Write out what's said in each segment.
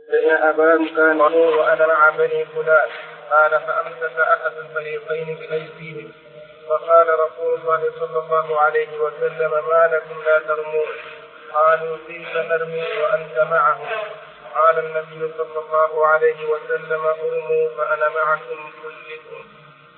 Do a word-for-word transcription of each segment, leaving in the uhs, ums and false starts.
فإن أباه كان نور وأنا مع بني فلان. قال فأمسك أحد الفريقين بأيديهم فقال رسول الله صلى الله عليه وسلم ما لكم لا ترمون؟ قالوا كيف نرمي وأنت معهم؟ قال النبي صلى الله عليه وسلم ارموا فأنا معكم كلكم.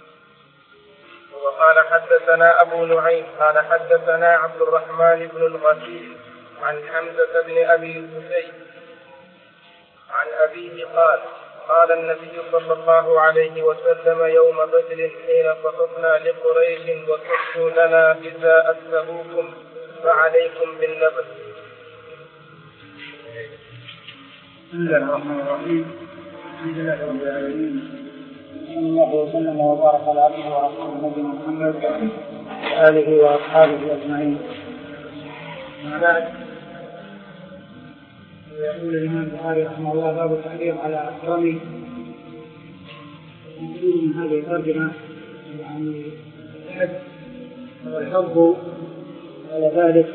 وقال حدثنا أبو نعيم قال حدثنا عبد الرحمن بن الغسيل عن حمزة بن أبي سفيان عن أبيه قال قال النبي صلى الله عليه وسلم يوم بدر حين خطبنا لقريش وكفوا لنا جزاء سبوكم فعليكم بالنبل. بسم الله الرحمن الرحيم. الحمد لله رب العالمين، صلى الله وسلم وبارك على عبده ورسوله نبينا محمد وآله وأصحابه أجمعين. أما بعد، يقول الإمام البخاري رحمه الله باب التحريم على الرمي. يقول من هذه الترجمة يعني الحد والحظ على ذلك،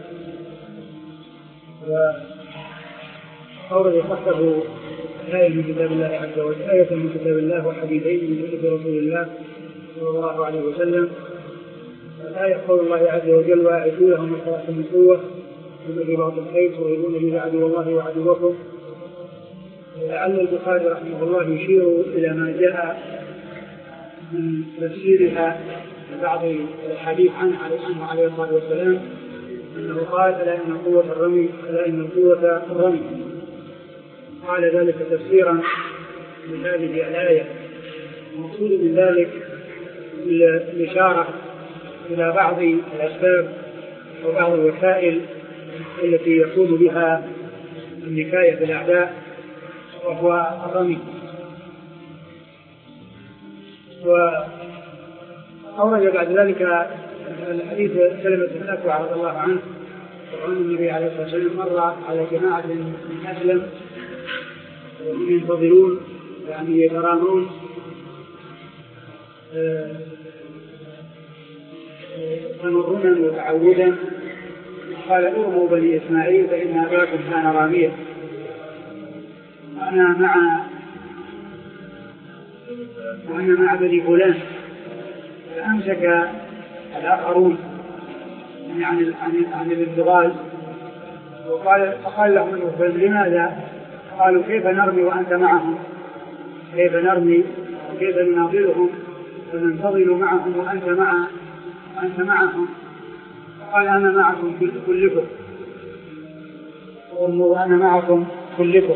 وأورد خطه آية من كتاب الله عز وجل، آية من كتاب الله وحديثين من حديث رسول الله صلى الله عليه وسلم. الآية قول الله عز وجل وأعدوا لهم ما استطعتم من قوة ومن رباط الخيل ترهبون به عدو الله وعدوكم. لعل البخاري رحمه الله يشير إلى ما جاء من تفسيرها بعض الحديث عنه عليه الصلاة والسلام، أنه قال ألا إن قوة الرمي ألا إن قوة الرمي. قال ذلك تفسيرا لهذه الآية. المقصود من ذلك الإشارة إلى بعض الأسباب وبعض الوسائل التي يكون بها النكاية بالأعداء، وهو الرمي. وأورد بعد ذلك الحديث سلمة بن الأكوع رضي الله عنه وعن النبي عليه الصلاة والسلام مر على جماعة من أسلم ينتظرون يعني يترامون تمرنا وتعودا. قال ارموا بني إسماعيل فإن أباكم كان راميا. وأنا مع وأنا مع بني فلان. فأمسك الآخرون عن عن الانتظار وقال فقال لهم لماذا؟ قالوا كيف نرمي وأنت معهم؟ كيف نرمي وكيف نناظرهم وننتظر معهم وأنت مع وأنت معهم؟ قال أنا معكم كلكم وأنا معكم كلكم.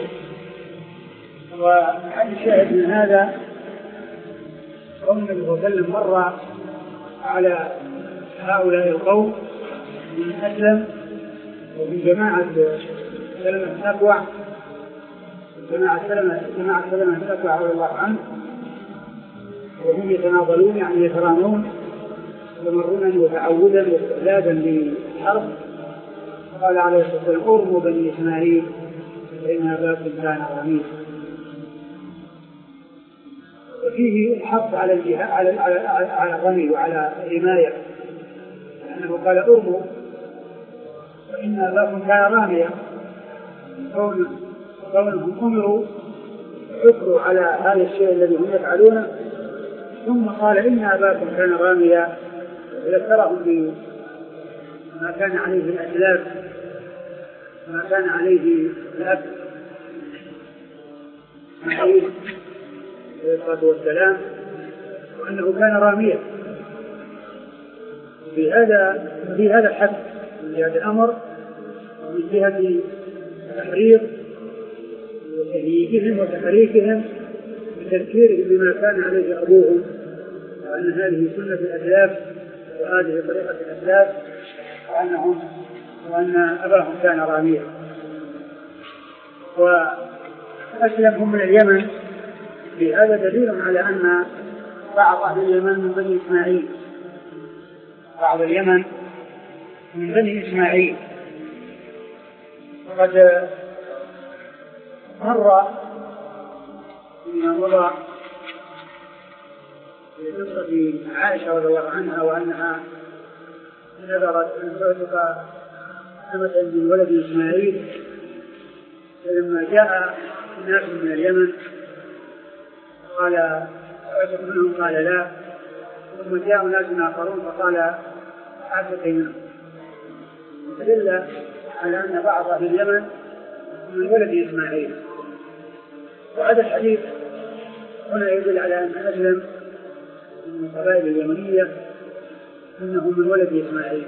وهذا الشاهد من هذا قول النبي صلى الله عليه وسلم مر على هؤلاء القوم من أسلم ومن جماعة سلمة بن الأكوع جماعة سلمة جماعة سلمة بن الأكوع رضي الله عنه، وهم يتناضلون يعني يترامون يمرون وتعودا واستعدادا للحرب. قال عليه الصلاة والسلام ارموا بني إسماعيل فإن أباكم كان رميا. وفيه الحث على الجهاد على على الرمي وعلى الرماية، لأنه قال ارموا فإن أباكم كان راميا، كونهم أمروا حكروا على هذا الشيء الذي هم يفعلونه، ثم قال إن أباكم كان راميا وذكرهم بما كان عليه الأسلاف ما كان عليه الأب عليه الصلاة والسلام، وأنه كان راميا. في هذا في هذا الحث من جهة الأمر ومن جهة التحريض وتهيئهم وتحريكهم وتذكيرهم بما كان عليه أبوهم، وأن هذه سنة الأسلاف وهذه طريقة الأسلاف، وأنهم وأن أباهم كان راميا. وأسلم هم من اليمن، بهذا دليل على أن بعض أهل اليمن من بني إسماعيل، بعض اليمن من بني إسماعيل. وقد مر فيما مضى في قصة عائشة رضي الله عنها وأنها نذرت أن تعتق أمة من ولد إسماعيل، فلما جاء ناس من اليمن قال عشق منهم قال لا، ثم جاءوا ناس آخرون فقال عشق منهم، دل على أن بعض أهل اليمن من ولد إسماعيل. وهذا الحديث هنا يدل على أن أسلم من القبائل اليمنية إنه من ولد إسماعيل.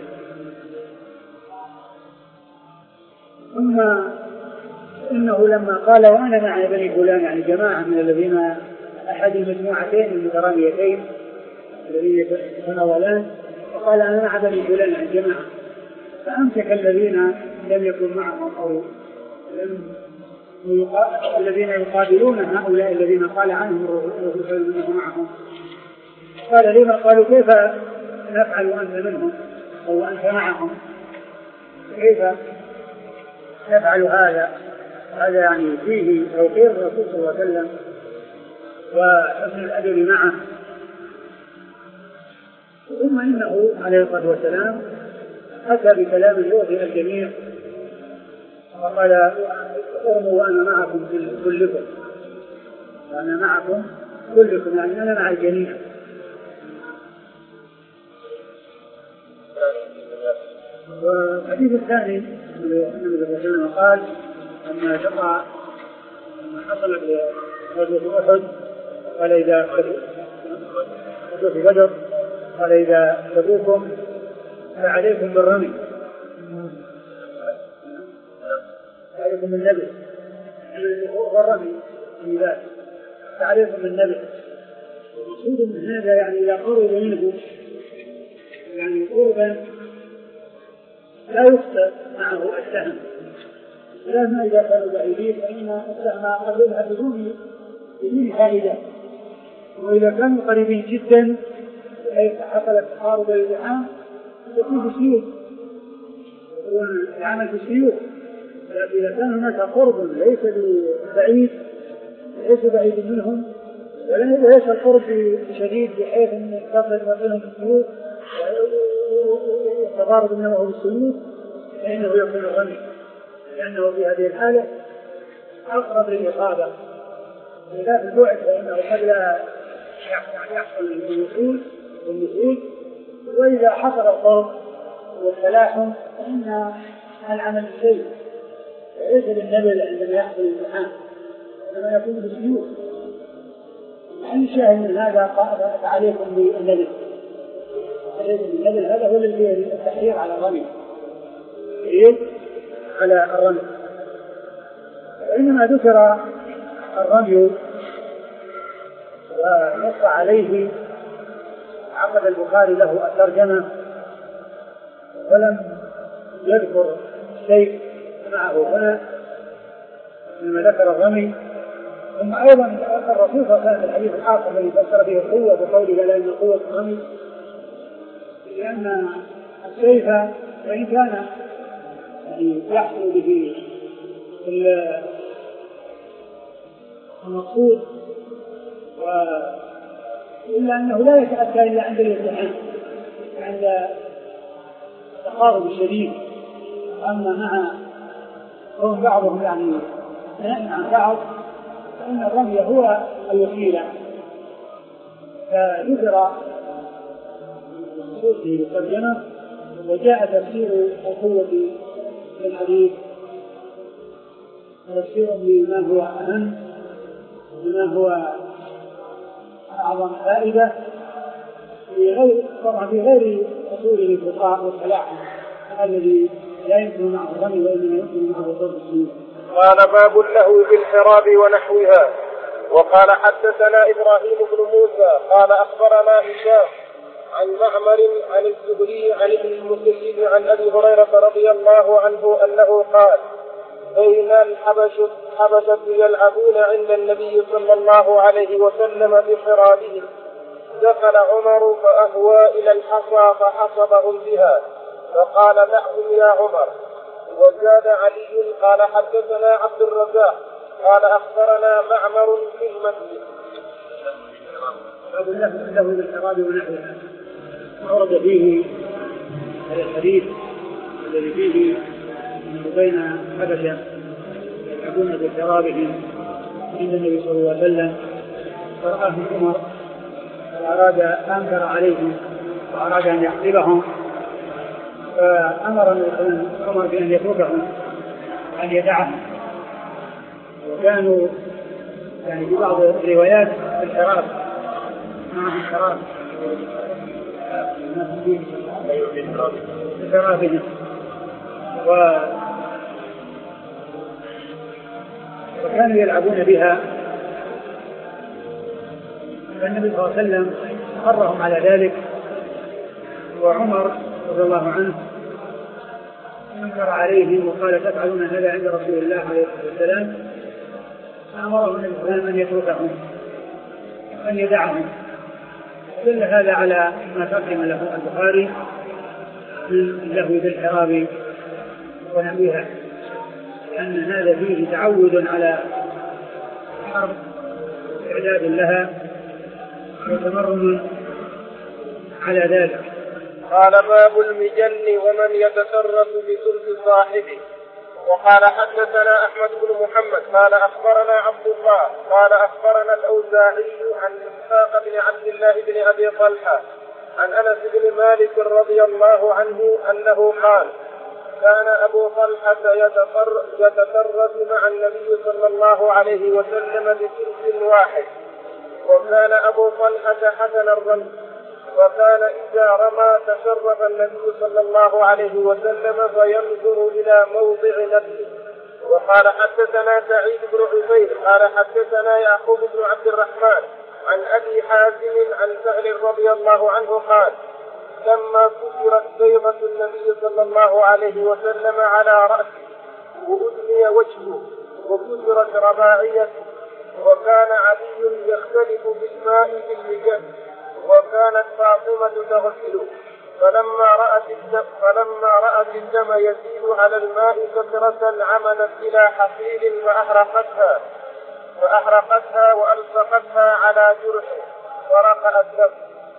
ثم إنه لما قال وأنا مع بني فلان، يعني جماعة من الذين أحد المجموعتين المتراميتين الذين يتناولان، وقال أنا مع بني فلان يعني جماعة، فأمسك الذين لم يكن معهم أو لم الذين يقابلون هؤلاء الذين قال عنهم الرسول أنه معهم، قال لما؟ قالوا كيف نفعل وأنت منهم أو أنت معهم، كيف نفعل هذا؟ هذا يعني فيه توقير الرسول صلى الله عليه وسلم وحسن الأدب معه. ثم إنه عليه الصلاة والسلام أتى بكلام يوحي الجميع وقال ارموا وأنا معكم كلكم، وأنا معكم كلكم يعني أنا مع الجميع. والحديث الثاني النبي صلى الله عليه وسلم قال لما تقع لما حصل بغزوة أحد قال إذا غزوة بدر قال إذا تبوكم فعليكم بالرمي، عليكم بالنبي والرمي في ذلك، فعليكم بالنبي. المقصود من هذا يعني إذا قرب منه يعني قربا لا يخطئ معه السهم، لأن إذا كانوا بعيدين فإن السهم قربها بدون بدون فائدة، وإذا كانوا قريبين جدا حيث حصلت تقارب اللحام يكون بالسيوف يعمل بالسيوف. لكن إذا كان هناك قرب ليس بعيد ليس بعيد منهم وليس القرب شديد بحيث أن تصل بينهم السيوف والتقارب منه بالسيوف، فإنه يكون الرمي، لأنه في هذه الحالة أقرب للإصابة. إذا في البعد فإنه قد لا يحصل الوصول والنزول، وإذا حصل القرب والتلاحم فإن العمل السيء ليس بالنبل عندما يحصل الامتحان، إنما يكون بالسيوف. أي شيء من هذا فعليكم بالنبل، عليكم بالنبل، هذا هو الذي التحرير على الرمي، التحرير على الرمي. وإنما ذكر الرمي ونص عليه عقد البخاري له الترجمة ولم يذكر شيء معه هنا لما ذكر الرمي. ثم أيضا الرسول صلى الله عليه وسلم في الحديث الآخر الذي فسر به القوة بقوله لا إن القوة الرمي، لأن السيف وإن كان يعني يحصل به المقصود إلا أنه لا يتأتى إلا عند الامتحان، عند التقارب الشديد. أما مع كون بعضهم يعني نائم عن بعض فإن الرمي هو الوسيلة. فذكر في الترجمة وجاء تفسير القوة في الحديث تفسير بما هو أهم وما هو أعظم فائدة في غير طبعا في غير أصول الانتقاء والتلاحم الذي لا يمكن معه الرمي وإنما يمكن معه ضرب السيوف. قال باب اللهو بالحراب ونحوها. وقال حدثنا إبراهيم بن موسى قال أخبرنا هشام عن معمر عن الزهري عن ابن المسيب عن أبي هريرة رضي الله عنه أنه قال بين الحبشة حبشة يلعبون عند النبي صلى الله عليه وسلم بحرابهم دخل عمر فأهوى إلى الحصى فحصبهم بها فقال دعهم يا عمر. وزاد علي قال حدثنا عبد الرزاق قال أخبرنا معمر في المسجد. باب اللهو بالحراب ونحوها. ورد فيه هذا الحديث الذي فيه بين حبشة يلعبون بحرابهم عند النبي صلى الله عليه وسلم فرآهم عمر وأراد أنكر عليهم وأراد أن يحسبهم، فأمر عمر بأن يتركهم أن يدعهم، وكانوا يعني في بعض الروايات في الحراب معهم حراب بحرابهم، وكانوا يلعبون بها، فالنبي صلى الله عليه وسلم أقرهم على ذلك، وعمر رضي الله عنه أنكر عليهم وقال تفعلون هذا عند رسول الله عليه الصلاة والسلام، فأمره النبي صلى الله عليه وسلم أن يتركهم أن يدعهم. دل هذا على ما تقدم له البخاري من اللهو بالحراب ونحوها، لأن هذا فيه تعود على الحرب إعداد لها وتمرن على ذلك. قال باب المجن ومن يتصرف بسلف صاحبه. وقال حدثنا أحمد بن محمد قال أخبرنا عبد الله قال أخبرنا الأوزاعي عن إسحاق بن عبد الله بن أبي طلحة عن أنس بن مالك رضي الله عنه أنه قال كان أبو طلحة يتطرف مع النبي صلى الله عليه وسلم بسلف واحد، وكان أبو طلحة حسن الرمي، وكان إذا رمى تشرف النبي صلى الله عليه وسلم فينظر إلى موضع نفسه. وقال حدثنا سعيد بن عفير قال حدثنا يعقوب بن عبد الرحمن عن أبي حازم عن سهل رضي الله عنه قال لما كسرت بيضة النبي صلى الله عليه وسلم على رأسه وأدمي وجهه وكسرت رباعيته، وكان علي يختلف بالماء في اللجان، وكانت فاطمة تغسله، فلما رأت الدم, فلما رأت الدم يسيل على الماء كثرة عمدت إلى حصيل فأحرقتها فأحرقتها وألصقتها على جرحه ورقأ الدم.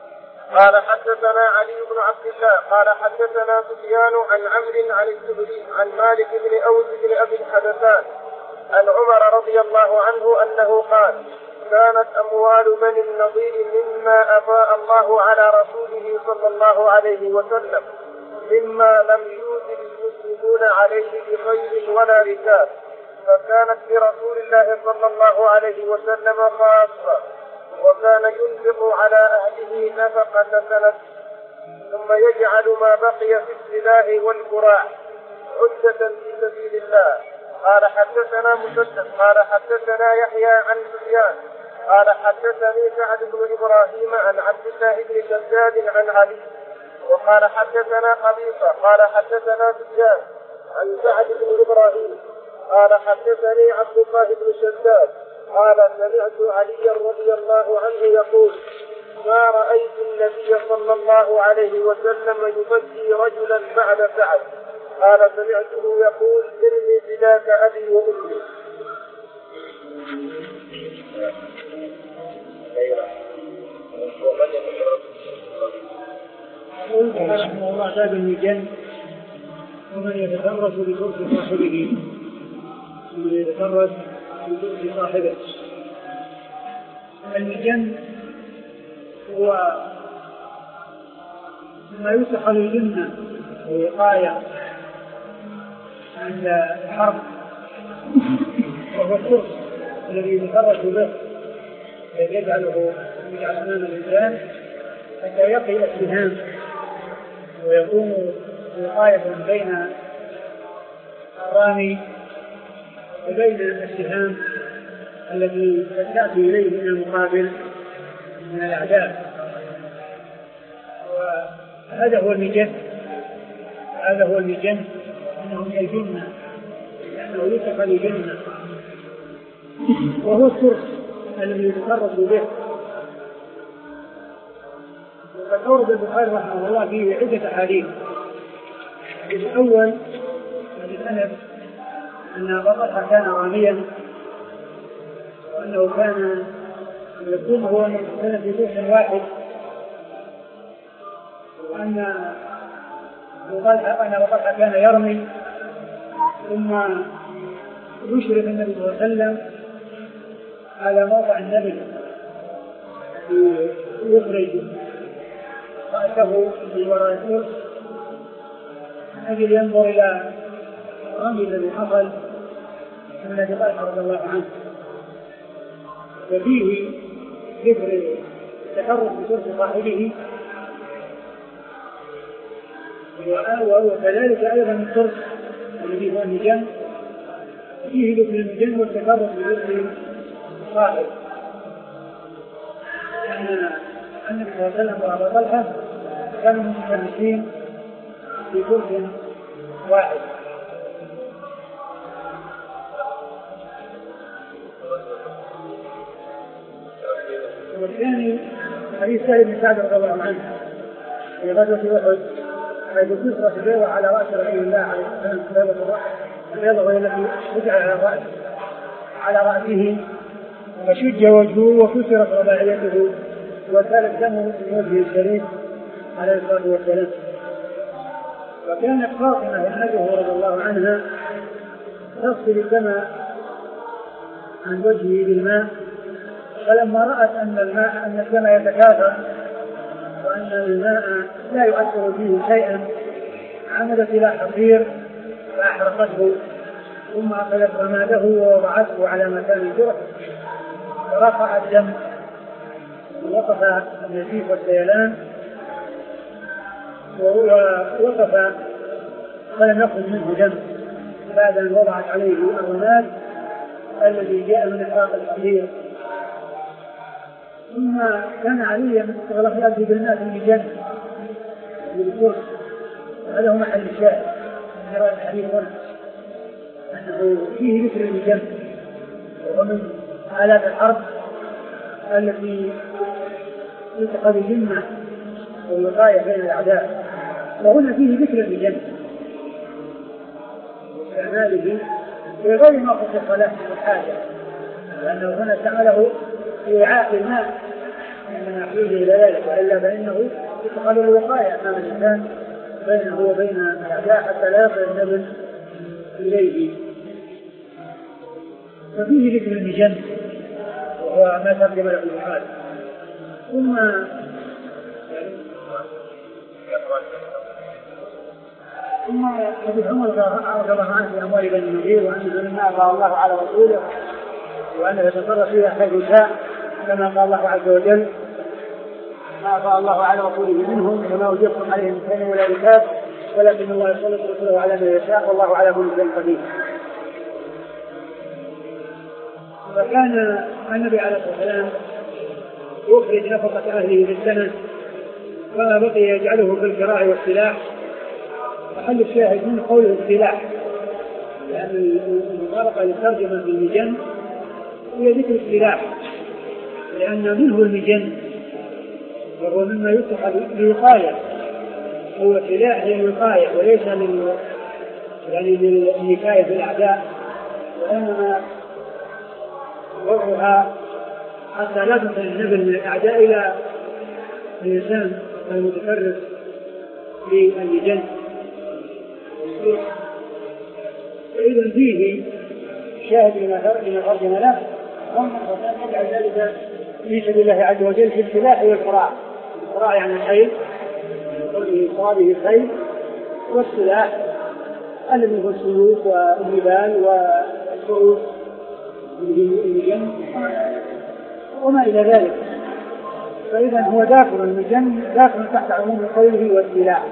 قال حدثنا علي بن عبد الله قال حدثنا سفيان عن عمرو عن الزهري عن مالك بن أوس بن أبي الحدثان عن عمر رضي الله عنه أنه قال كانت أموال بني النضير مما أفاء الله على رسوله صلى الله عليه وسلم مما لم يوجد المسلمون عليه بخيل ولا ركاب، فكانت لرسول الله صلى الله عليه وسلم خاصة، وكان ينفق على أهله نفقة سنة، ثم يجعل ما بقي في السلاح والكراع عدة في سبيل الله. قال حدثنا مسدد قال حدثنا يحيى عن سفيان قال حدثني سعد بن إبراهيم عن عبد الله بن شداد عن علي، وقال حدثنا قبيصة قال حدثنا سفيان عن سعد بن إبراهيم قال حدثني عبد الله بن شداد قال سمعت علي رضي الله عنه يقول ما رأيت النبي صلى الله عليه وسلم يفدي رجلا بعد سعد، قال سمعته يقول ارمي فداك أبي وأمي. يقول رحمه الله باب المجن ومن يتفرس بترك صاحبه ومن يتفرس بترك صاحبه. المجن هو ما يسخ للجنة ووقاية عند الحرب، وهو الترس الذي يتفرس به يجعله يجعل أمام الإنسان حتى يقي السهام ويكون وقاية بين الرامي وبين السهام التي تأتي إليه من المقابل من الأعداء. وهذا هو المجن هذا هو المجن أنه من الجنة لأنه يسخ للجنة، وهو الترس الذي يتفرس به. وقد أورد البخاري رحمه الله فيه عدة أحاديث. الأول السند أن أبا طلحة كان راميا، وأنه كان يكون هو كان في روح واحد، وأن أبا طلحة كان يرمي ثم يشرف النبي صلى الله عليه وسلم على موقع النبل يخرج رأسه من وراء الفرس من أجل ينظر إلى الرمي الذي حصل من أبي طلحة رضي الله عنه، وفيه ذكر التحرك بترك صاحبه، وكذلك أيضا الترك الذي هو المجن، فيه ذكر المجن والتحرك بترك صاحب. أن النبي صلى الله عليه وسلم وأبا طلحة كانوا متفرسين في ترك واحد. والثاني حديث سهل بن سعد رضي الله عنه في غزوة أحد، حيث كسرت البيضة على رأس رسول الله عليه الصلاة والسلام، بيضة الرأس، البيضة وهي التي وجع على الرأس على رأسه، فشج وجهه وكسرت رباعيته وسال الدم من وجهه الشريف عليه الصلاة والسلام. وكانت فاطمة ابنته رضي الله عنها تغسل الدم عن وجهه بالماء، فلما رأت أن الماء أن الدم يتكاثر وأن الماء لا يؤثر فيه شيئا عمدت إلى حصير فأحرقته، ثم أخذت رماده ووضعته على مكان الجرح ورفع الدم ووقف النزيف والسيلان، ووقف فلم يخرج منه دم بعد أن وضعت عليه الرماد الذي جاء من إحراق الحصير. ثم كان عليا استغلق يأتي بالناس بجنة بالكرس، هذا هو محل الشاهد من قراءة الحديث هنا، أنه فيه ذكر الجنة ومن آلات الحرب التي تلتقى بالجنة والوقاية بين الأعداء، وهنا فيه ذكر الجنة واستعماله في غير ما خص الصلاة والحاجة، لأنه هنا استعمله في وعاء الماء من يحوز إلى ذلك، وإلا فإنه يتقل الوقاية أمام الإنسان بينه وبين الأعداء حتى لا يصل النبل إليه. ففيه ذكر المجن وهو ما ترجم له البخاري. ثم ثم حديث عمر رضي الله عنه في أموال بني النضير، وأنه مما أعطاه الله على رسوله وأنه يتصرف فيها حيث شاء، كما قال الله عز وجل: ما أعطى الله على رسوله منهم وما وجدتم عليهم من خير ولا ركاب ولكن الله يسلط رسوله على من يشاء والله على كل شيء قدير. فكان النبي عليه الصلاة والسلام يخرج نفقة أهله في السنة، فما بقي يجعله في الكراع والسلاح. محل الشاهد من قوله السلاح، لأن المفارقة للترجمة بالمجن هي ذكر السلاح، لأن منه المجن وهو مما يتخذ للوقاية، هو سلاح للوقاية وليس لل يعني للنكاية بالأعداء، وإنما وضعها حتى لا تصل النبل من الأعداء إلى الإنسان المتفرس للمجن. فإذا فيه شاهد لما ترجم له، ثم يجعل ذلك في سبيل الله عز وجل في السلاح والقراء. القراء يعني الخيل، قوله صابه الخيل، والسلاح الذي هو السيوف والنبال والسعود المجن وما إلى ذلك. فإذا هو داخل المجن داخل تحت عموم قوله والسلاح.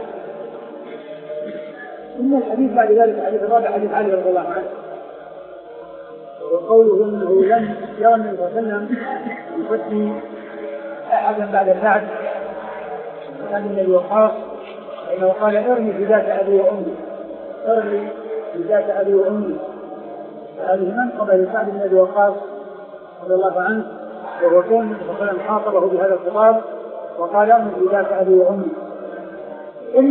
ثم الحديث بعد ذلك حديث الرابع حديث علي رضي الله عنه، وقوله انه لم يرى النبي صلى الله عليه وسلم يفتي احدا بعد البعث كان من الوقاص، انه قال: ارمي بذات ابي وامي، ارمي بذات ابي وامي. هذه منقبه لسعد بن ابي وقاص رضي الله عنه، وهو كان النبي صلى الله عليه وسلم خاطبه بهذا الخطاب وقال: ارمي بذات ابي وامي. ثم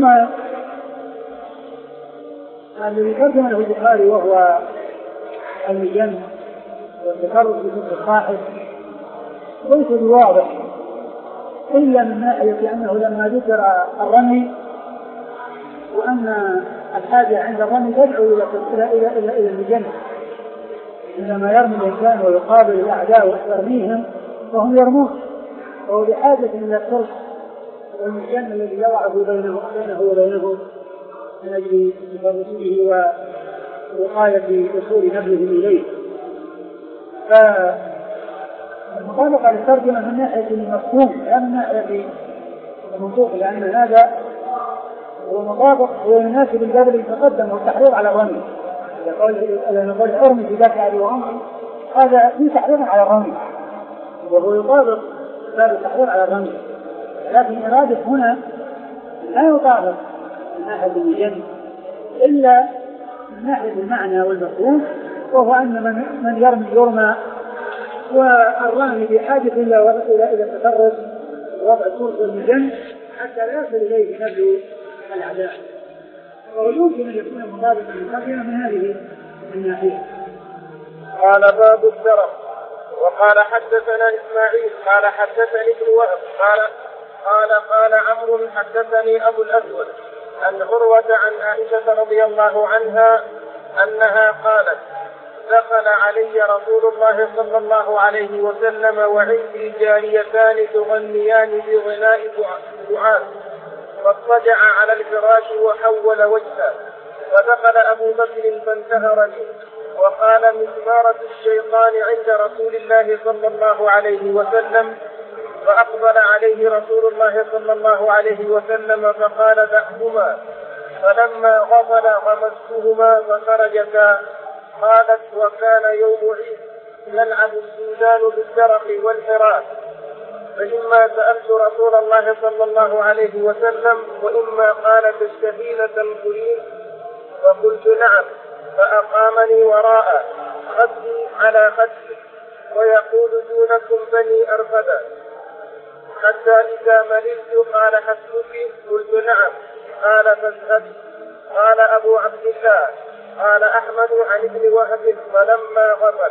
الذي ترجم له البخاري وهو المجن والتكرر بكل الصاحب ليس بواضح، إلا من ناحية أنه لما ذكر الرمي وأن الحاجة عند الرمي تدعو إلى إلى إلى إلى المجن، عندما يرمي الإنسان ويقابل الأعداء ويرميهم وهم يرمون، وهو بحاجة إلى الصلح والمكان الذي يضعه بينه وبينهم من أجل تفرسه ووقاية وصول نبله إليه. فالمطابقة للترجمة من ناحية المفهوم لا من ناحية المنطوق، لأن هذا هو مطابق ويناسب الباب الذي تقدم والتحريض على الرمي. إذا نقول ارمي في ذات عدو وعمر، هذا في تحريض على الرمي وهو يطابق باب التحريض على الرمي، لكن إرادة هنا لا يطابق من ناحية الجن إلا من ناحية المعنى والمفهوم، وهو أن من, من يرمي يرمى، والرامي بحاجة إلى إلى التفرس ووضع الصورة والمجن حتى لا يصل إليه نبل الأعداء، ويمكن أن يكون مطابقا للترجمة من هذه الناحية. قال باب الدرر. وقال حدثنا إسماعيل قال حدثني ابن وهب قال قال قال عمرو حدثني أبو الأسود أن عروة عن عائشة رضي الله عنها أنها قالت: دخل علي رسول الله صلى الله عليه وسلم وعندي جاريتان تغنيان بغناء دعاء، فاضطجع على الفراش وحول وجهه، فدخل أبو بكر فانتهرني وقال: مزمارة الشيطان عند رسول الله صلى الله عليه وسلم. فأقبل عليه رسول الله صلى الله عليه وسلم فقال: دعهما. فلما غفل غمستهما فخرجتا. قالت: وكان يوم عيد يلعب السودان بالدرق والحراس، فإما سألت رسول الله صلى الله عليه وسلم وإما قال: تشتهين تنقلين؟ فقلت: نعم. فأقامني وراء خدي على خدي ويقول: دونكم بني أرفدا. حتى إذا مللت قال: حسبك؟ قلت: نعم. قال: فاذهبي. قال أبو عبد الله: قال أحمد عن ابن وهب فلما غفل.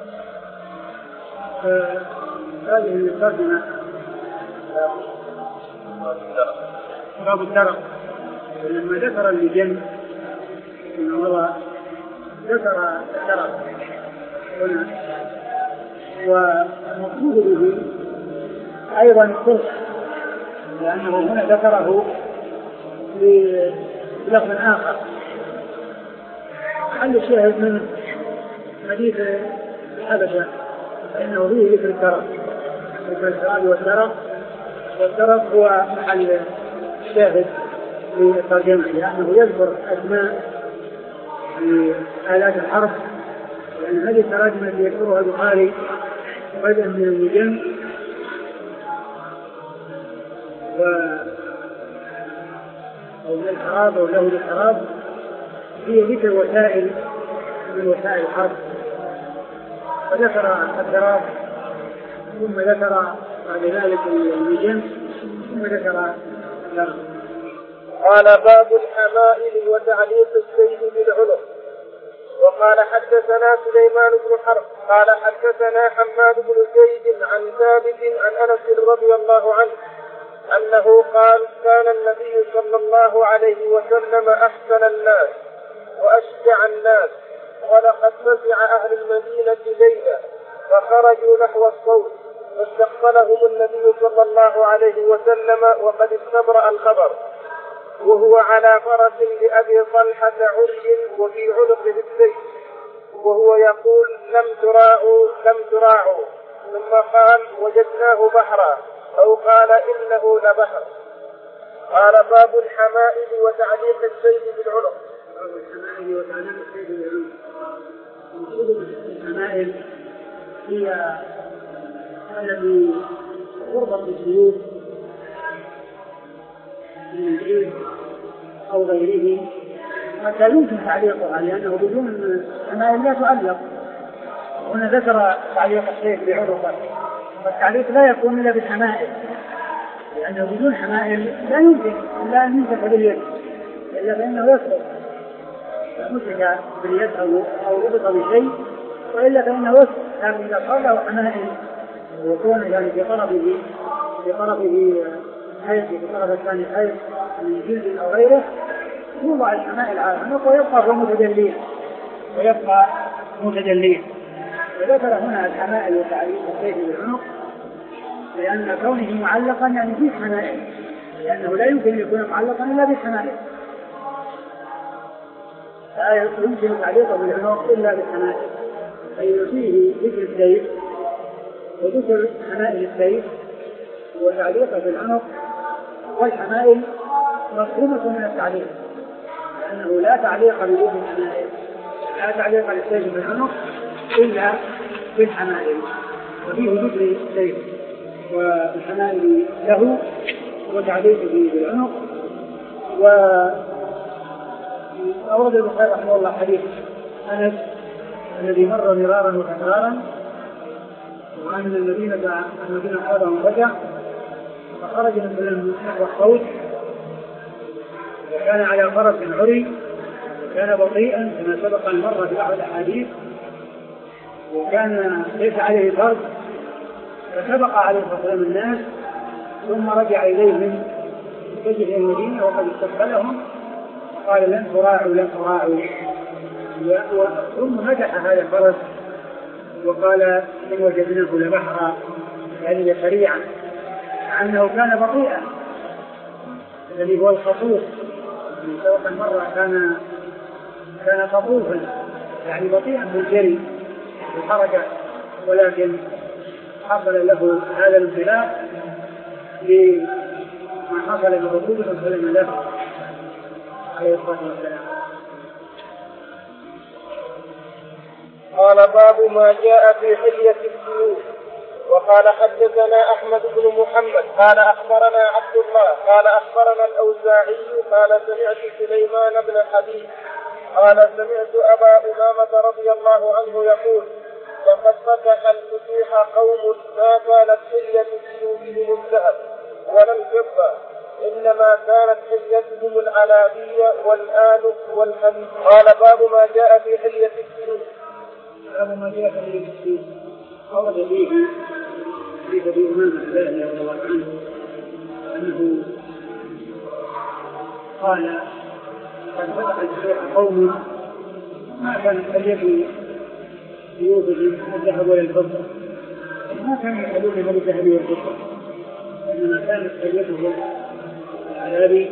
هذه الترجمة باب الدرق. لما ذكر اللجن إن الله ذكر الدرق هنا، والمقصود به أيضا الصلح، لأنه هنا ذكره بلفظ آخر. محل الشاهد من حديث الحبشة فإنه فيه ذكر الدرق، ذكر الشراب والدرق، والدرق هو محل الشاهد في الترجمة، لأنه يذكر أسماء آلات الحرب، لأن هذه التراجم التي يذكرها البخاري بدءا من المجن و أو من الحراب أو له الحراب، هي ذكر وسائل من وسائل الحرب، فذكر الدراب ثم ذكر بعد ذلك المجن ثم ذكر الدرب. قال: باب الحمائل وتعليق السيف بالعنق. وقال: حدثنا سليمان بن حرب قال حدثنا حماد بن زيد عن ثابت عن أنس رضي الله عنه أنه قال: كان النبي صلى الله عليه وسلم أحسن الناس وأشجع الناس، ولقد فزع أهل المدينة ليلة فخرجوا نحو الصوت، فاستقبلهم النبي صلى الله عليه وسلم وقد استبرأ الخبر، وهو على فرس لأبي طلحة عري وفي عنقه السيف، وهو يقول: لم تراعوا لم تراعوا ثم قال: وجدناه بحرا، أو قال: إنه لبحر. قال: باب الحمائل وتعليق السيف بالعنق. الحمائل وتعليق السيف بالعنق. الحمائل هي الذي يربط بالسيوف من الجيد أو غيره، حتى يمكن تعليقها، لأنه بدون حمائل لا تعلق. هنا ذكر تعليق السيف بعنقه، والتعليق لا يكون إلا بالحمائل، لأنه بدون حمائل لا يمكن إلا أن يمسك باليد، إلا فإنه يسقط، مسك باليد أو ربط بشيء، وإلا فإنه يسقط. لكن إذا صار له حمائل ويكون يعني في طرفه في طرفه حيث في طرف الثاني حيث من جلد أو غيره، يوضع الحمائل على العنق ويبقى هو متجلين ويبقى متجلين وذكر هنا الحمائل وتعليق السيف بالعنق لأن كونه معلقا يعني فيه حمائل، لأنه لا يمكن أن يكون معلقا إلا بالحمائل، لا يمكن تعليقه بالعنق إلا بالحمائل، أي فيه ذكر السيف وذكر حمائل السيف وتعليقه بالعنق، والحمائل مفهومة من التعليق لأنه لا تعليق بدون حمائل، لا تعليق للسيف بالعنق إلا بالحمائل، وفيه ذكر السيف والحمائل له وتعليقه بالعنق. وأورد البخاري رحمه الله حديث أنس الذي مر مرارا وتكرارا، وأن الذين الذين أصابهم فجع فخرج من نحو الصوت وكان على فرس عري وكان بطيئا كما سبق المرة في بعض الأحاديث، وكان ليس عليه فرد، فسبق عليه الصلاة الناس ثم رجع إليهم اتجه المدينة وقد استقبلهم قال لن تراعوا لن تراعوا، ثم مدح هذا الفرس وقال إن وجدناه لبحرا يعني سريعا، مع أنه كان بطيئا الذي هو الخطوف من سبق المرة كان كان خطوفا يعني بطيئا بالجري بالحركة، ولكن حصل له هذا الانطلاق لما حصل من رسول الله صلى الله عليه وسلم عليه الصلاة والسلام. قال باب ما جاء في حلية السيوف. وقال حدثنا أحمد بن محمد قال أخبرنا عبد الله قال أخبرنا الأوزاعي قال سمعت سليمان بن حبيب قال سمعت أبا أمامة رضي الله عنه يقول لقد فتح الفتوح قوم ما كانت حلية سيوفهم الذهب ولا الفضة، إنما كانت حليتهم العلابية والآلف والحديد. قال باب ما جاء في حلية السيوف. باب ما جاء في حلية السيوف أورد فيه في أبي أمامة الباهلي رضي الله عنه أنه قال قد فتح الفتوح قوم ما كانت حلية سيوفهم الذهب ولا الفضة، ما كان يحلون من الذهب والفضة، إنما كانت حليتهم العلابي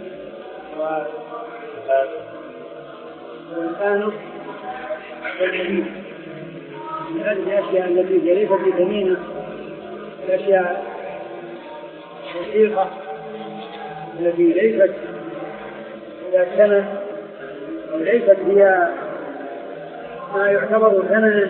والآنف والحديد من هذه الأشياء التي جريفة في ثمينة، الأشياء رقيقة التي ليست إلى ثمن وليست هي ما يعتبر ثمنا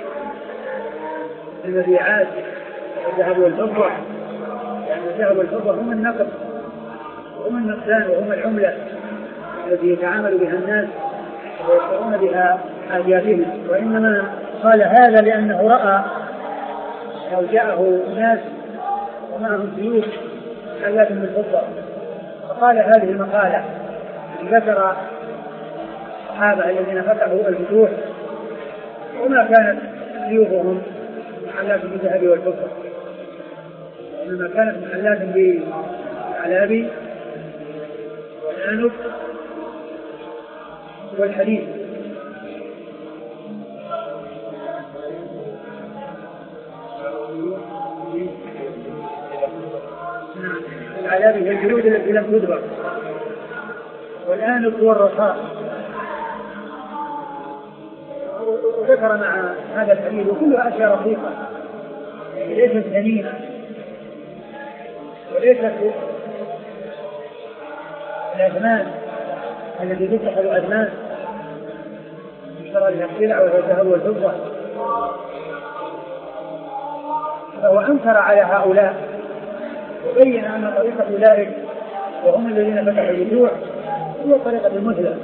في المبيعات الذهب والفضة، لأن الذهب والفضة هم النقد هم النقدان وهم العملة التي يتعامل بها الناس ويشترون بها حاجاتهم، وإنما قال هذا لأنه رأى أو جاءه ناس ومعهم سيوف حلات من الفضة، فقال هذه المقالة ذكر الصحابة الذين فتحوا الفتوح وما كانت سيوفهم محلات بالذهب والفضة، إنما كانت محلات بالعلابي والآنف والحديد. العلابي هي الجلود التي لم تدبر، والآنف هو الرصاص. وذكر مع هذا الحديث وكلها أشياء رقيقة ليست ثمينة وليست الأثمان التي تتخذ أثمان يشترى لها السلع وهي الذهب والفضة، فهو أنكر على هؤلاء وبين أن طريقة أولئك وهم الذين فتحوا الفتوح هي طريقة المثلى،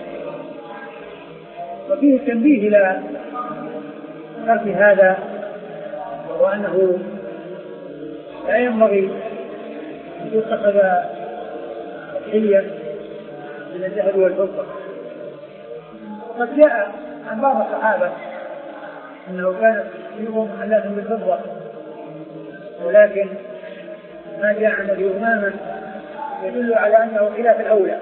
وفيه التنبيه إلى ترك هذا، وأنه لا ينبغي أن يتخذ الحلية من الذهب والفضة. وقد جاء عن بعض الصحابة أنه كانت سيوفهم محلات بالفضة، ولكن ما جاء عن أبي أمامة يدل على أنه خلاف الأولى،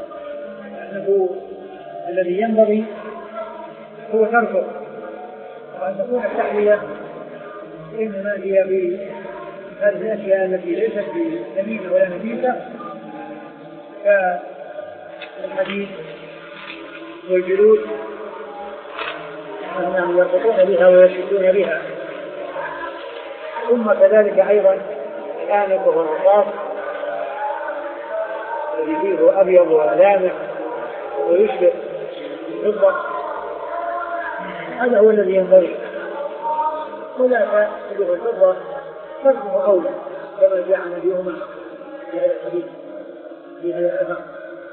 أنه الذي ينبغي هو تركه وأن تكون التحلية إنما هي بهذه الأشياء التي ليست بثمينة ولا نفيسة كالحديد والجلود أنهم يربطون بها ويشدون بها. ثم كذلك أيضا الآنف والرصاص الذي فيه أبيض ولامع ويشبه الفضة، هذا هو الذي ينبغي. ولا تشبه الفضة فرقه أولى كما جاء نبيهما في هذا الحديث في هذا الأثر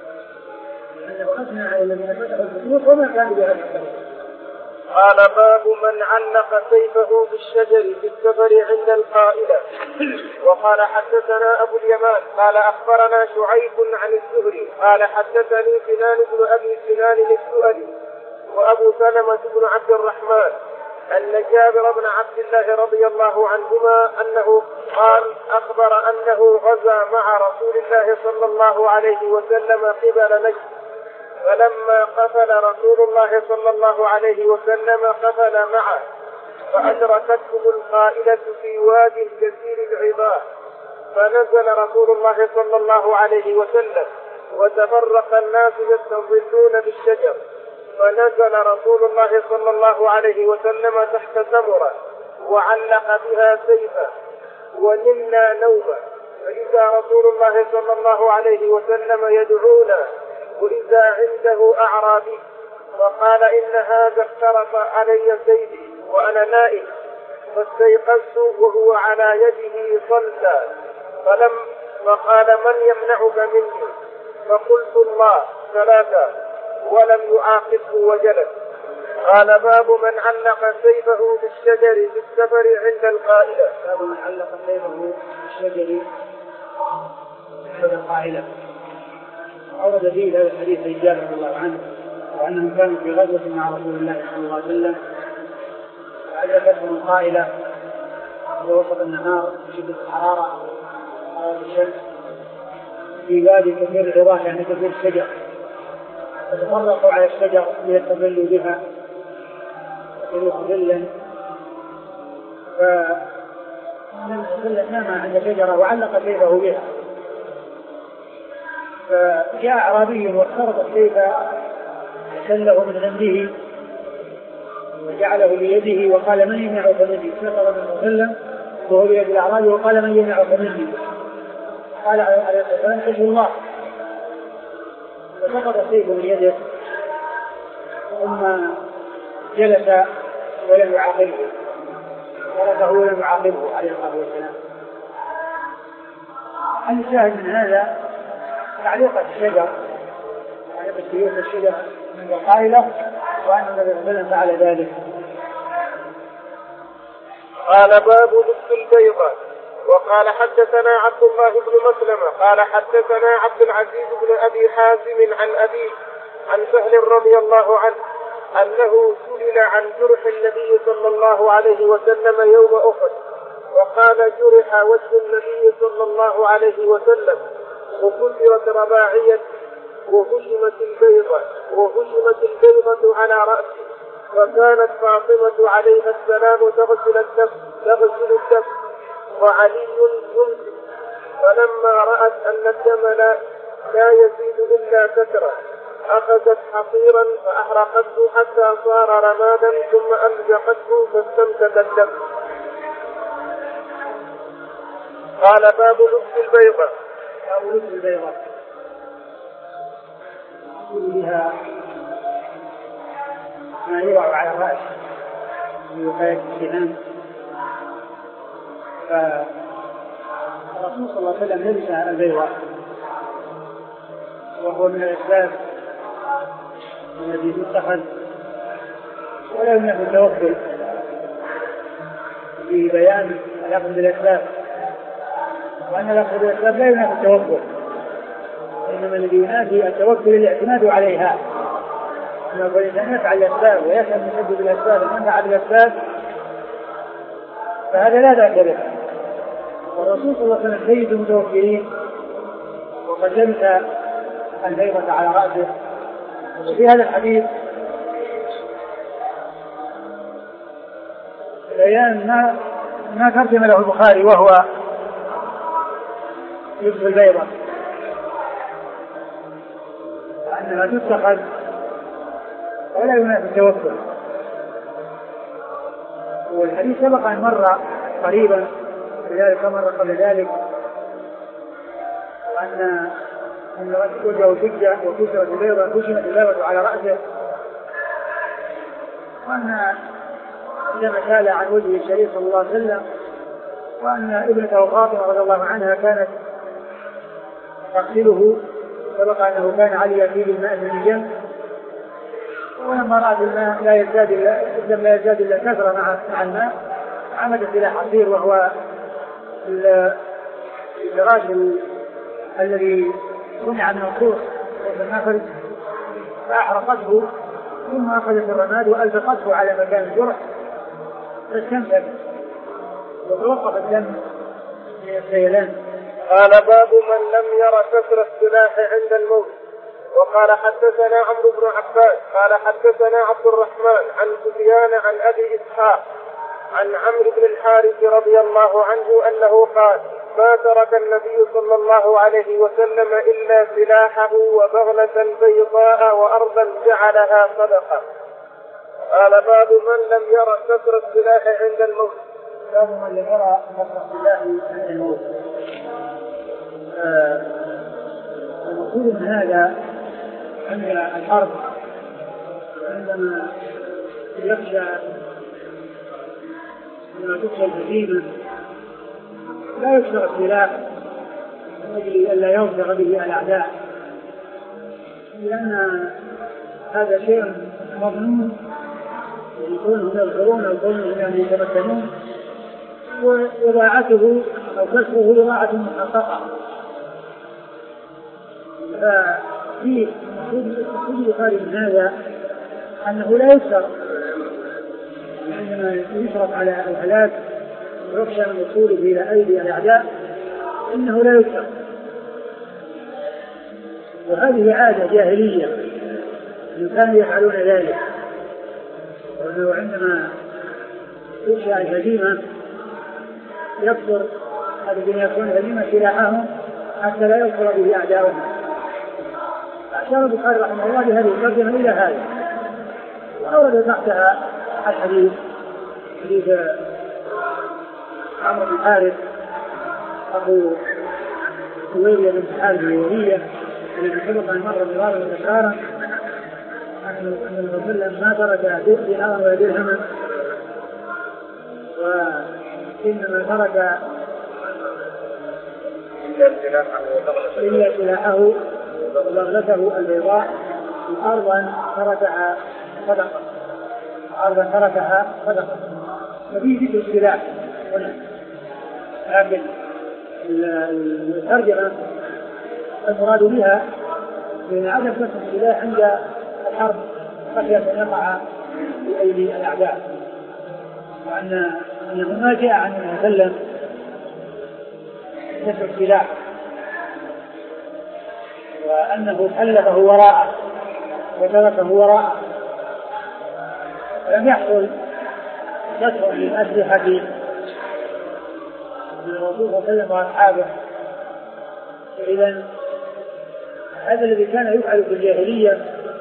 أنه أثنى على الذين فتحوا الفتوح وما كانوا بهذا الحديث. قال باب من علق سيفه بالشجر في السفر عند القائلة. وقال حدثنا أبو اليمان قال أخبرنا شعيب عن الزهري قال حدثني سنان بن أبي سنان السؤلي وأبو سلمة بن عبد الرحمن أن جابر بن عبد الله رضي الله عنهما أنه قال أخبر أنه غزا مع رسول الله صلى الله عليه وسلم قبل نجد، فلما قفل رسول الله صلى الله عليه وسلم قفل معه، فأدركتهم القائلة في واد كثير العظام، فنزل رسول الله صلى الله عليه وسلم وتفرق الناس يستظلون بالشجر، فنزل رسول الله صلى الله عليه وسلم تحت ثمرة وعلق بها سيفا ونمنا نوما، فإذا رسول الله صلى الله عليه وسلم يدعونا وإذا عنده أعرابي، وقال إن هذا اخترق علي سيفي وأنا نائم، فاستيقظت وهو على يده صلتا، فلم فقال من يمنعك مني؟ فقلت الله ثلاثا ولم يعاقبه وجلس. قال باب من علق سيفه بالشجر في السفر عند القائلة. باب من علق سيفه بالشجر عند القائلة. أورد فيه هذا الحديث رجال رضي الله عنه وأنهم كانوا في غزوة مع رسول الله صلى الله عليه وسلم، فأدركتهم القائلة في وسط النهار بشدة الحرارة الشمس في وادي كثير العظام يعني كثير الشجر، فتفرقوا على الشجر ليستظلوا بها ظلا، فنزل نام عند شجرة وعلق سيفه بها، فجاء أعرابي واخترق السيف سله من عنده وجعله بيده وقال من يمنعك مني؟ فقال من وسلم وهو بيد الأعرابي وقال من يمنعك مني؟ قال عليه الصلاة والسلام خشوا الله، فسقط السيف من يده ثم جلس ولم يعاقبه ورده ولم يعاقبه عليه الصلاة والسلام. الشاهد من هذا تعليق الشجر تعليق السيوف الشجر من القائلة وأن النبي صلى الله عليه وسلم فعل ذلك. قال باب لبس البيضة. وقال حدثنا عبد الله بن مسلمة قال حدثنا عبد العزيز بن أبي حازم عن أبيه عن سهل رضي الله عنه أنه سئل عن جرح النبي صلى الله عليه وسلم يوم أحد، وقال جرح وجه النبي صلى الله عليه وسلم وكسرت رباعية وهشمت البيضة وهشمت البيضة على رأسه، وكانت فاطمة عليها السلام تغسل الدم تغسل الدم وعلي يمسك، فلما رأت أن الدم لا, لا يزيد إلا كثرة أخذت حصيرا فأحرقته حتى صار رمادا ثم أمزقته فاستمسك الدم. قال باب لبس البيضة. باب لبس البيضة بها ما يوضع على الرأس من وقاية السهام، فالرسول صلى الله عليه وسلم لبس البيضة وهو من الأسباب الذي يتخذ ولا يمنع التوكل في بيان الأخذ بالأسباب، وأن الأخذ بالأسباب لا يمنع التوكل، إنما الذي ينادي التوكل الاعتماد عليها، أن الإنسان يفعل الأسباب ويسأل من يجد الأسباب من فعل الأسباب فهذا لا ذاك به. والرسول صلى الله عليه وسلم سيد المتوكلين وقد لبس البيضة على رأسه. وفي هذا الحديث بيان ما ما ترجم له البخاري وهو لبس البيضة أنها تتخذ ولا ينافي التوكل. والحديث سبق أن مر قريبا لذلك مر قبل ذلك وأن أن وجهه شجة وكسرت البيضة كشمت البيضة على رأسه، وأن عندما سأل عن وجه الشريف صلى الله عليه وسلم وأن ابنته فاطمة رضي الله عنها كانت تغسله، سبق أنه كان علي فيه الماء من الجنب، ولما رأى الماء لا يزداد إلا لم لا يزداد إلا كثرة مع مع الماء عمدت إلى حصير وهو الفراش الذي صنع من الصوص والنفر فأحرقته، ثم أخذت الرماد وألصقته على مكان الجرح فاستنفذ وتوقف الدم من السيلان. قال باب من لم ير كسر السلاح عند الموت. وقال حدثنا عمرو بن عباس قال حدثنا عبد الرحمن عن سفيان عن أبي إسحاق عن عمرو بن الحارث رضي الله عنه أنه قال ما ترك النبي صلى الله عليه وسلم إلا سلاحه وبغلة بيضاء وأرضا جعلها صدقة. قال باب من لم ير كسر السلاح عند الموت. باب من لم ير كسر السلاح عند الموت. المقصود من هذا أن الحرب عندما يخشى أن تكسر الهزيمة لا يكسر السلاح من أجل ألا يوفق به الأعداء، لأن هذا شيء مضمون يكونهم يظهرون أو يكونهم يتمكنون، وإضاعته أو كسره إضاعة محققة. ففي كل البخاري من هذا أنه لا يكسر عندما يشرف على الهلاك ويخشى من وصوله إلى أيدي الأعداء إنه لا يكسر. وهذه عادة جاهلية من كانوا يفعلون ذلك، وأنه عندما تنشأ الهزيمة يكسر الذين يكون هزيمة سلاحهم حتى لا يكسر به أعداؤهم. أشار البخاري رحمه الله بهذه الترجمة إلى هذا، وأورد تحتها الحديث حديث عمرو بن الحارث أبو سويرية بن حارث اليهودية الذي سبق أن مر مرارا وتكرارا أن الرسول ما ترك دينارا ولا درهما، وإنما ترك إلا سلاحه وبغلته البيضاء وأرضا تركها صدقة أرضا تركها صدقة. ففي ذكر السلاح هنا، لكن الترجمة المراد بها بأن عدم كسر السلاح عند الحرب خشية أن يقع في أيدي الأعداء، وأن أنه ما جاء عن النبي صلى الله عليه وسلم كسر السلاح، وأنه حلفه وراءه وتركه وراءه. لم يحصل كسر للأسلحة من الرسول صلى الله عليه وسلم وأصحابه. إذن هذا الذي كان يفعل في الجاهلية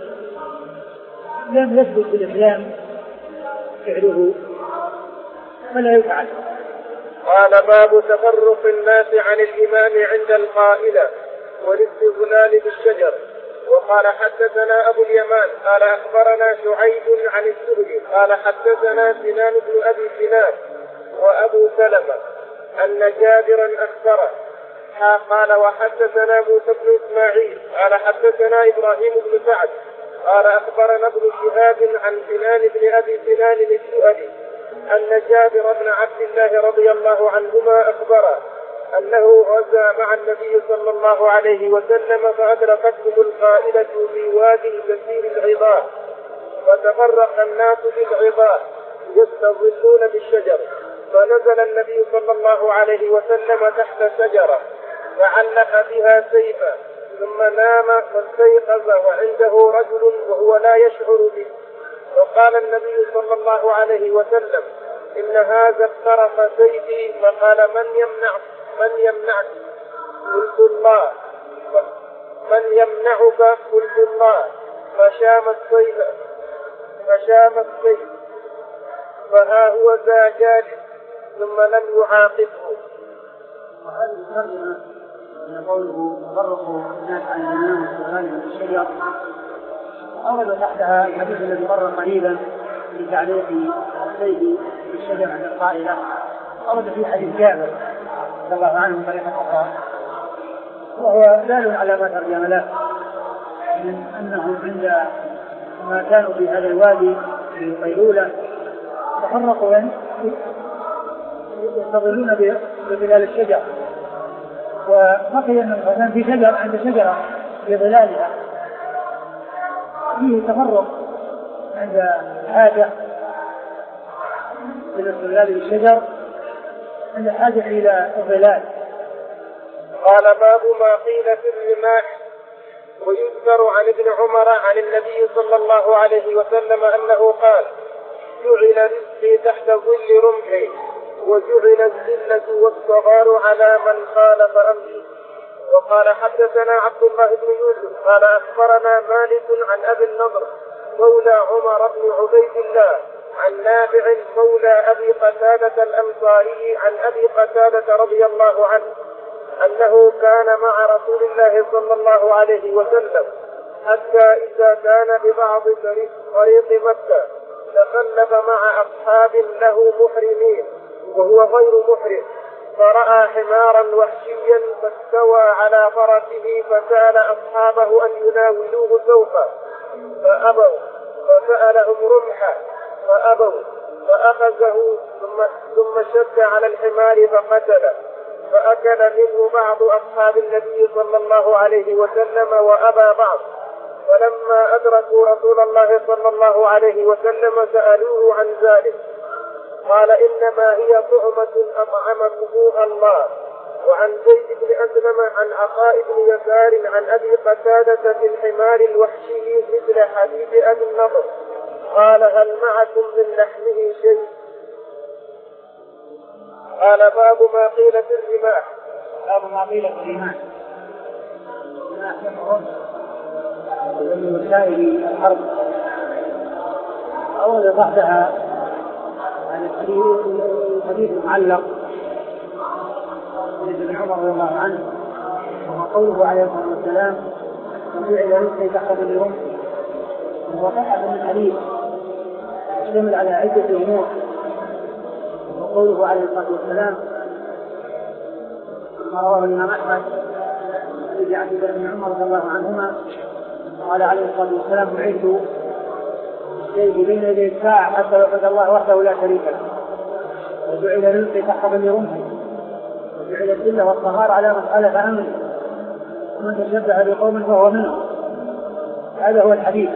لم يثبت في الإسلام فعله فلا يفعل. قال باب تفرق الناس عن الإمام عند القائلة والاستظلال بالشجر. وقال حدثنا أبو اليمان قال أخبرنا شعيب عن الزهري قال حدثنا سنان بن أبي سنان وأبو سلمة أن جابرا أخبره قال وحدثنا موسى بن إسماعيل قال حدثنا إبراهيم بن سعد قال أخبرنا ابن شهاب عن سنان بن أبي سنان السؤالي أن جابر بن عبد الله رضي الله عنهما أخبره أنه غزا مع النبي صلى الله عليه وسلم فأدركتهم القائلة في وادي كثير العظام فتفرق الناس بالعظام يستظلون بالشجر، فنزل النبي صلى الله عليه وسلم تحت شجرة فعلق بها سيفا ثم نام فاستيقظ وعنده رجل وهو لا يشعر به، وقال النبي صلى الله عليه وسلم إن هذا اقترف سيفي، فقال من يمنع من يمنعك؟ قلت الله. من يمنعك؟ قلت الله. فشام السيف فشام السيف فها هو ذا جالس، ثم لم يعاقبه. وهذه الترجمة من قوله فرقوا الناس عن الإمام والسلام في الشجر، أورد تحتها الحديث الذي مر قريبا في تعليق السيف في الشجر عند القائلة، أورد في حديث جابر رضي الله عنه طريقة أخرى، وهو دال على ما ترجم له من أنهم عند ما كانوا في هذا الوادي في القيلولة تفرقوا يستظلون بظلال الشجر، وبقي الإنسان في شجر عند شجرة بظلالها، فيه تفرق عند حاجة إلى الظلال بالشجر، عند حاجة إلى الظلال. قال باب ما قيل في الرماح. ويذكر عن ابن عمر عن النبي صلى الله عليه وسلم أنه قال: جعل رزقي تحت ظل رمحي، وجعل الذلة والصغار على من خالف أمري. وقال حدثنا عبد الله بن يوسف قال أخبرنا مالك عن أبي النضر مولى عمر بن عبيد الله عن نافع مولى أبي قتادة الأنصاري عن أبي قتادة رضي الله عنه أنه كان مع رسول الله صلى الله عليه وسلم حتى إذا كان ببعض طريق مكة تخلف مع أصحاب له محرمين وهو غير محرم، فرأى حمارا وحشيا فاستوى على فرسه فسأل أصحابه أن يناولوه سوفا فأبوا، فسألهم رمحا فأبوا، فأخذه ثم, ثم شد على الحمار فقتله، فأكل منه بعض أصحاب النبي صلى الله عليه وسلم وأبى بعض. فلما أدركوا رسول الله صلى الله عليه وسلم سألوه عن ذلك، قال: إنما هي طعمة أطعمكم الله. وعن زيد بن أسلم عن عطاء بن يسار عن أبي قتادة في الحمار الوحشي مثل حديث أبي النضر قال: هل معكم من لحمه شيء؟ قال: باب ما قيل في الرماح. باب ما قيل في الرماح. من وسائل الحرب أول بعدها عن الحديث المعلق ابن عمر رضي الله عنه وقوله عليه الصلاة والسلام: وجعل رزقي تحت ظل رمحي. وقع من الحديث يشتمل على عدة أمور، وقوله عليه الصلاة والسلام ما رواه الإمام أحمد عن عبد الله بن عمر رضي الله عنهما قال عليه الصلاة والسلام: بعثت السيف بين يدي الساعة حتى يعبد الله وحده لا شريك له، وجعل رزقي تحت ظل رمحي، وجعل الذل والصغار على مسألة أمري، ومن تشبه بقوم فهو منهم. هذا هو الحديث،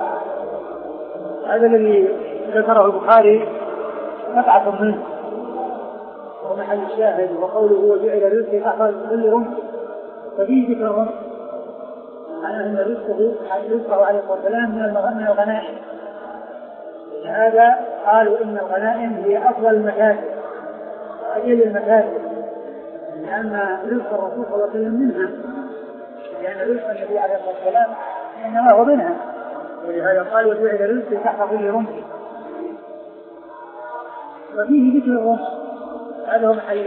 هذا الذي ذكره البخاري نفعة منه ومحل الشاهد. وقوله وجعل رزقي تحت ظل رمحي، ففيه ذكر الرمح على أن رزقه رزقه عليه الصلاة والسلام من الغنائم. هذا قالوا إن الغنائم هي أفضل المكاسب وأجل المكاسب، لأن رزق الرسول صلى الله عليه وسلم منها، لأن رزق النبي عليه الصلاة والسلام إنما هو منها، ولهذا قال وجعل رزقي تحت ظل رمحي، وفيه ذكر الرمح. هذا هو محل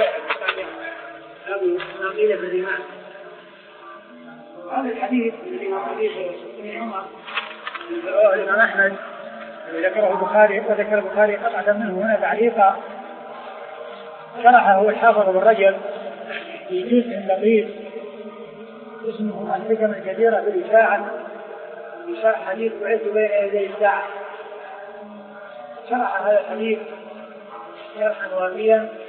ما قيل في الرماح. هذا الحديث الذي هو حديث ابن عمر رواه الإمام أحمد ذكره البخاري، وذكر البخاري قطعة منه هنا تعليقا شرحه الحافظ بن رجب في جزء لطيف اسمه الحكم الكثيرة في الإشاعة، إشاعة حديث بعث بين يدي الساعة. شرح هذا الحديث شرحا وافيا